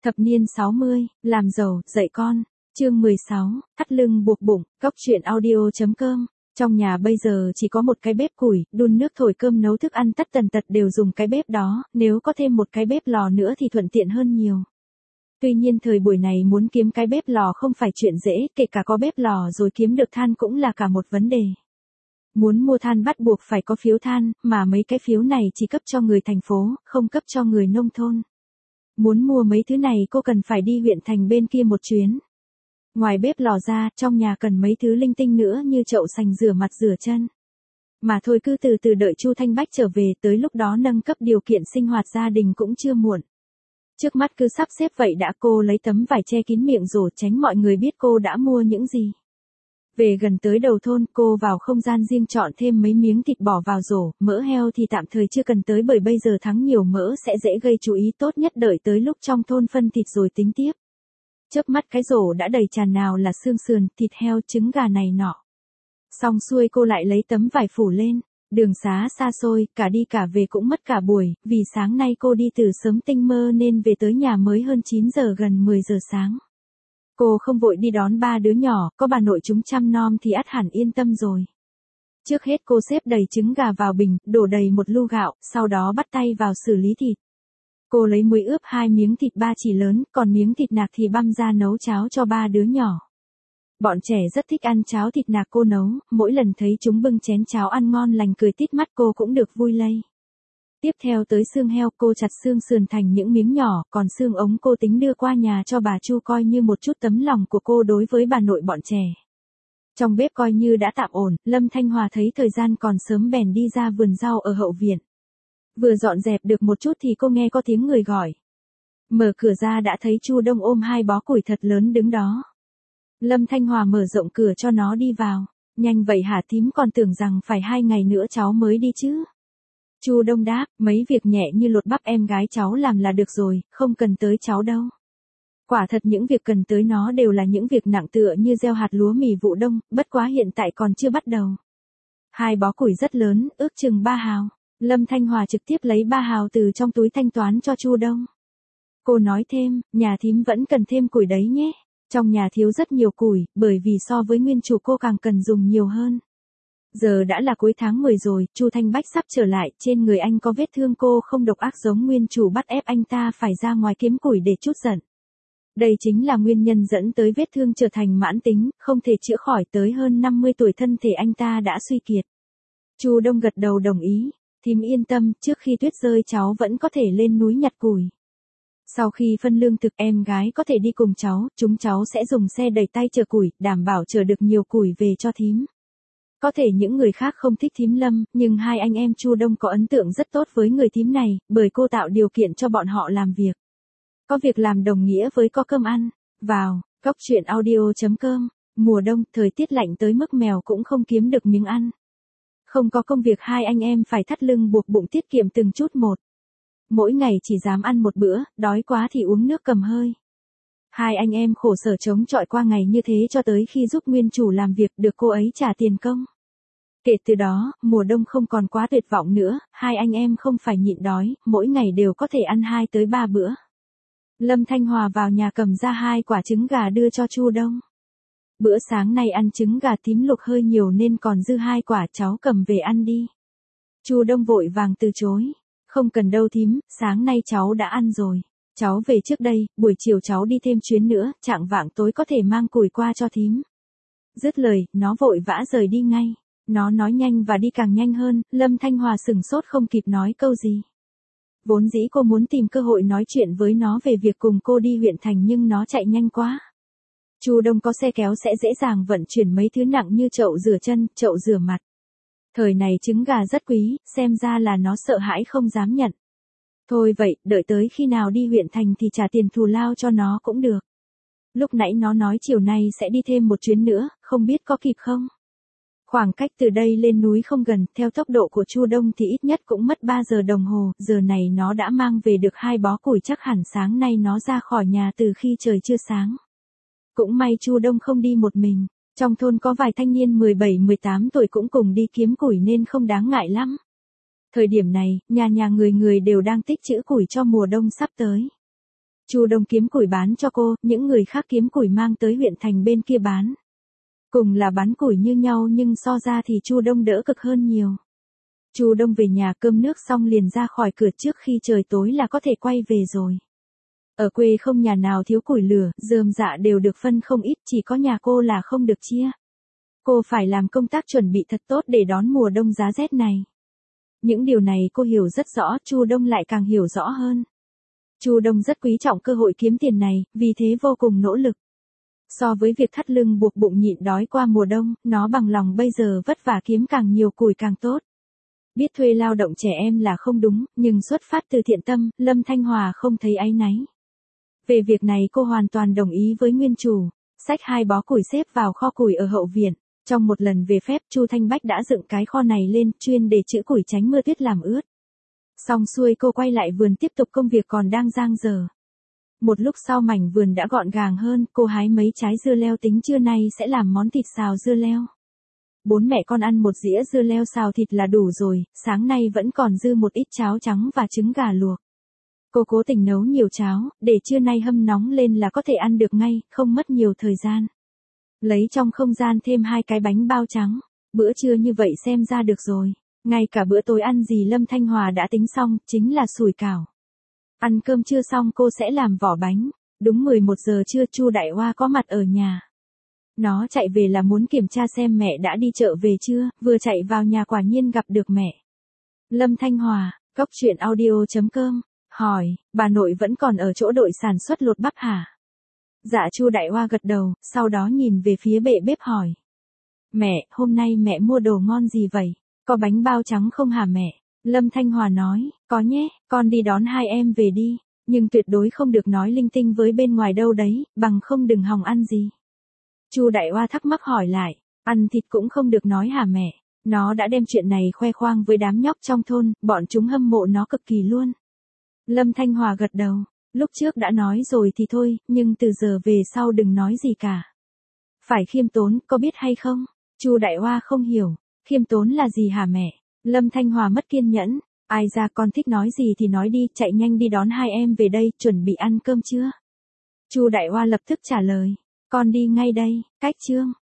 Thập niên 60, làm giàu, dạy con. Chương 16, thắt lưng buộc bụng, Cóc truyện audio.com. Trong nhà bây giờ chỉ có một cái bếp củi, đun nước thổi cơm nấu thức ăn tất tần tật đều dùng cái bếp đó, nếu có thêm một cái bếp lò nữa thì thuận tiện hơn nhiều. Tuy nhiên thời buổi này muốn kiếm cái bếp lò không phải chuyện dễ, kể cả có bếp lò rồi kiếm được than cũng là cả một vấn đề. Muốn mua than bắt buộc phải có phiếu than, mà mấy cái phiếu này chỉ cấp cho người thành phố, không cấp cho người nông thôn. Muốn mua mấy thứ này cô cần phải đi huyện thành bên kia một chuyến. Ngoài bếp lò ra, trong nhà cần mấy thứ linh tinh nữa như chậu sành rửa mặt rửa chân. Mà thôi cứ từ từ đợi Chu Thanh Bách trở về, tới lúc đó nâng cấp điều kiện sinh hoạt gia đình cũng chưa muộn. Trước mắt cứ sắp xếp vậy đã, cô lấy tấm vải che kín miệng rổ tránh mọi người biết cô đã mua những gì. Về gần tới đầu thôn, cô vào không gian riêng chọn thêm mấy miếng thịt bỏ vào rổ, mỡ heo thì tạm thời chưa cần tới bởi bây giờ thắng nhiều mỡ sẽ dễ gây chú ý, tốt nhất đợi tới lúc trong thôn phân thịt rồi tính tiếp. Chớp mắt cái rổ đã đầy tràn, nào là xương sườn, thịt heo, trứng gà này nọ. Xong xuôi cô lại lấy tấm vải phủ lên, đường xá xa xôi, cả đi cả về cũng mất cả buổi, vì sáng nay cô đi từ sớm tinh mơ nên về tới nhà mới hơn 9 giờ, gần 10 giờ sáng. Cô không vội đi đón ba đứa nhỏ, có bà nội chúng chăm nom thì ắt hẳn yên tâm rồi. Trước hết cô xếp đầy trứng gà vào bình, đổ đầy một lu gạo, sau đó bắt tay vào xử lý thịt. Cô lấy muối ướp 2 miếng thịt ba chỉ lớn, còn miếng thịt nạc thì băm ra nấu cháo cho ba đứa nhỏ. Bọn trẻ rất thích ăn cháo thịt nạc cô nấu, mỗi lần thấy chúng bưng chén cháo ăn ngon lành cười tít mắt cô cũng được vui lây. Tiếp theo tới xương heo, cô chặt xương sườn thành những miếng nhỏ, còn xương ống cô tính đưa qua nhà cho bà Chu coi như một chút tấm lòng của cô đối với bà nội bọn trẻ. Trong bếp coi như đã tạm ổn, Lâm Thanh Hòa thấy thời gian còn sớm bèn đi ra vườn rau ở hậu viện. Vừa dọn dẹp được một chút thì cô nghe có tiếng người gọi. Mở cửa ra đã thấy Chu Đông ôm 2 bó củi thật lớn đứng đó. Lâm Thanh Hòa mở rộng cửa cho nó đi vào. Nhanh vậy hả thím, còn tưởng rằng phải 2 ngày nữa cháu mới đi chứ. Chu Đông đáp, mấy việc nhẹ như lột bắp em gái cháu làm là được rồi, không cần tới cháu đâu. Quả thật những việc cần tới nó đều là những việc nặng tựa như gieo hạt lúa mì vụ đông, bất quá hiện tại còn chưa bắt đầu. 2 bó củi rất lớn, ước chừng 3 hào. Lâm Thanh Hòa trực tiếp lấy 3 hào từ trong túi thanh toán cho Chu Đông. Cô nói thêm, nhà thím vẫn cần thêm củi đấy nhé. Trong nhà thiếu rất nhiều củi, bởi vì so với nguyên chủ cô càng cần dùng nhiều hơn. Giờ đã là cuối tháng 10 rồi, Chu Thanh Bách sắp trở lại, trên người anh có vết thương, cô không độc ác giống nguyên chủ bắt ép anh ta phải ra ngoài kiếm củi để trút giận. Đây chính là nguyên nhân dẫn tới vết thương trở thành mãn tính, không thể chữa khỏi, tới hơn 50 tuổi thân thể anh ta đã suy kiệt. Chu Đông gật đầu đồng ý, thím yên tâm, trước khi tuyết rơi cháu vẫn có thể lên núi nhặt củi. Sau khi phân lương thực em gái có thể đi cùng cháu, chúng cháu sẽ dùng xe đẩy tay chở củi, đảm bảo chở được nhiều củi về cho thím. Có thể những người khác không thích thím Lâm, nhưng 2 anh em Chu Đông có ấn tượng rất tốt với người thím này, bởi cô tạo điều kiện cho bọn họ làm việc. Có việc làm đồng nghĩa với có cơm ăn. Vào, Cóc truyện audio.com. Mùa đông, thời tiết lạnh tới mức mèo cũng không kiếm được miếng ăn. Không có công việc, 2 anh em phải thắt lưng buộc bụng tiết kiệm từng chút một. Mỗi ngày chỉ dám ăn một bữa, đói quá thì uống nước cầm hơi. 2 anh em khổ sở chống chọi qua ngày như thế cho tới khi giúp nguyên chủ làm việc, được cô ấy trả tiền công. Kể từ đó, mùa đông không còn quá tuyệt vọng nữa, 2 anh em không phải nhịn đói, mỗi ngày đều có thể ăn 2 tới 3 bữa. Lâm Thanh Hòa vào nhà cầm ra 2 quả trứng gà đưa cho Chu Đông. Bữa sáng nay ăn trứng gà thím luộc hơi nhiều nên còn dư 2 quả, cháu cầm về ăn đi. Chu Đông vội vàng từ chối. Không cần đâu thím, sáng nay cháu đã ăn rồi. Cháu về trước đây, buổi chiều cháu đi thêm chuyến nữa, chạng vạng tối có thể mang củi qua cho thím. Dứt lời, nó vội vã rời đi ngay. Nó nói nhanh và đi càng nhanh hơn, Lâm Thanh Hòa sửng sốt không kịp nói câu gì. Vốn dĩ cô muốn tìm cơ hội nói chuyện với nó về việc cùng cô đi huyện thành nhưng nó chạy nhanh quá. Chu Đông có xe kéo sẽ dễ dàng vận chuyển mấy thứ nặng như chậu rửa chân, chậu rửa mặt. Thời này trứng gà rất quý, xem ra là nó sợ hãi không dám nhận. Thôi vậy, đợi tới khi nào đi huyện thành thì trả tiền thù lao cho nó cũng được. Lúc nãy nó nói chiều nay sẽ đi thêm một chuyến nữa, không biết có kịp không? Khoảng cách từ đây lên núi không gần, theo tốc độ của Chu Đông thì ít nhất cũng mất 3 giờ đồng hồ, giờ này nó đã mang về được 2 bó củi, chắc hẳn sáng nay nó ra khỏi nhà từ khi trời chưa sáng. Cũng may Chu Đông không đi một mình, trong thôn có vài thanh niên 17-18 tuổi cũng cùng đi kiếm củi nên không đáng ngại lắm. Thời điểm này, nhà người người đều đang tích trữ củi cho mùa đông sắp tới. Chu Đông kiếm củi bán cho cô, những người khác kiếm củi mang tới huyện thành bên kia bán. Cùng là bán củi như nhau nhưng so ra thì Chu Đông đỡ cực hơn nhiều. Chu Đông về nhà cơm nước xong liền ra khỏi cửa trước khi trời tối là có thể quay về rồi. Ở quê không nhà nào thiếu củi lửa, rơm rạ đều được phân không ít, chỉ có nhà cô là không được chia. Cô phải làm công tác chuẩn bị thật tốt để đón mùa đông giá rét này. Những điều này cô hiểu rất rõ, Chu Đông lại càng hiểu rõ hơn. Chu Đông rất quý trọng cơ hội kiếm tiền này, vì thế vô cùng nỗ lực. So với việc thắt lưng buộc bụng nhịn đói qua mùa đông, nó bằng lòng bây giờ vất vả kiếm càng nhiều củi càng tốt. Biết thuê lao động trẻ em là không đúng, nhưng xuất phát từ thiện tâm, Lâm Thanh Hòa không thấy áy náy. Về việc này cô hoàn toàn đồng ý với nguyên chủ, xách 2 bó củi xếp vào kho củi ở hậu viện. Trong một lần về phép Chu Thanh Bách đã dựng cái kho này lên chuyên để trữ củi tránh mưa tuyết làm ướt. Xong xuôi cô quay lại vườn tiếp tục công việc còn đang dang dở. Một lúc sau mảnh vườn đã gọn gàng hơn, cô hái mấy trái dưa leo tính trưa nay sẽ làm món thịt xào dưa leo. 4 mẹ con ăn một dĩa dưa leo xào thịt là đủ rồi, sáng nay vẫn còn dư một ít cháo trắng và trứng gà luộc. Cô cố tình nấu nhiều cháo, để trưa nay hâm nóng lên là có thể ăn được ngay, không mất nhiều thời gian. Lấy trong không gian thêm 2 cái bánh bao trắng, bữa trưa như vậy xem ra được rồi. Ngay cả bữa tối ăn gì Lâm Thanh Hòa đã tính xong, chính là sủi cảo. Ăn cơm trưa xong cô sẽ làm vỏ bánh. Đúng 11 giờ trưa Chu Đại Hoa có mặt ở nhà. Nó chạy về là muốn kiểm tra xem mẹ đã đi chợ về chưa, vừa chạy vào nhà quả nhiên gặp được mẹ. Lâm Thanh Hòa, coctruyện.audio.com, hỏi, bà nội vẫn còn ở chỗ đội sản xuất lột bắp hả? Dạ Chu Đại Hoa gật đầu, sau đó nhìn về phía bệ bếp hỏi. Mẹ, hôm nay mẹ mua đồ ngon gì vậy? Có bánh bao trắng không hả mẹ? Lâm Thanh Hòa nói, có nhé, con đi đón 2 em về đi, nhưng tuyệt đối không được nói linh tinh với bên ngoài đâu đấy, bằng không đừng hòng ăn gì. Chu Đại Hoa thắc mắc hỏi lại, ăn thịt cũng không được nói hả mẹ? Nó đã đem chuyện này khoe khoang với đám nhóc trong thôn, bọn chúng hâm mộ nó cực kỳ luôn. Lâm Thanh Hòa gật đầu, lúc trước đã nói rồi thì thôi, nhưng từ giờ về sau đừng nói gì cả. Phải khiêm tốn, có biết hay không? Chu Đại Hoa không hiểu, khiêm tốn là gì hả mẹ? Lâm Thanh Hòa mất kiên nhẫn, ai ra con thích nói gì thì nói đi, chạy nhanh đi đón 2 em về đây, chuẩn bị ăn cơm chưa? Chu Đại Hoa lập tức trả lời, con đi ngay đây, cách chương.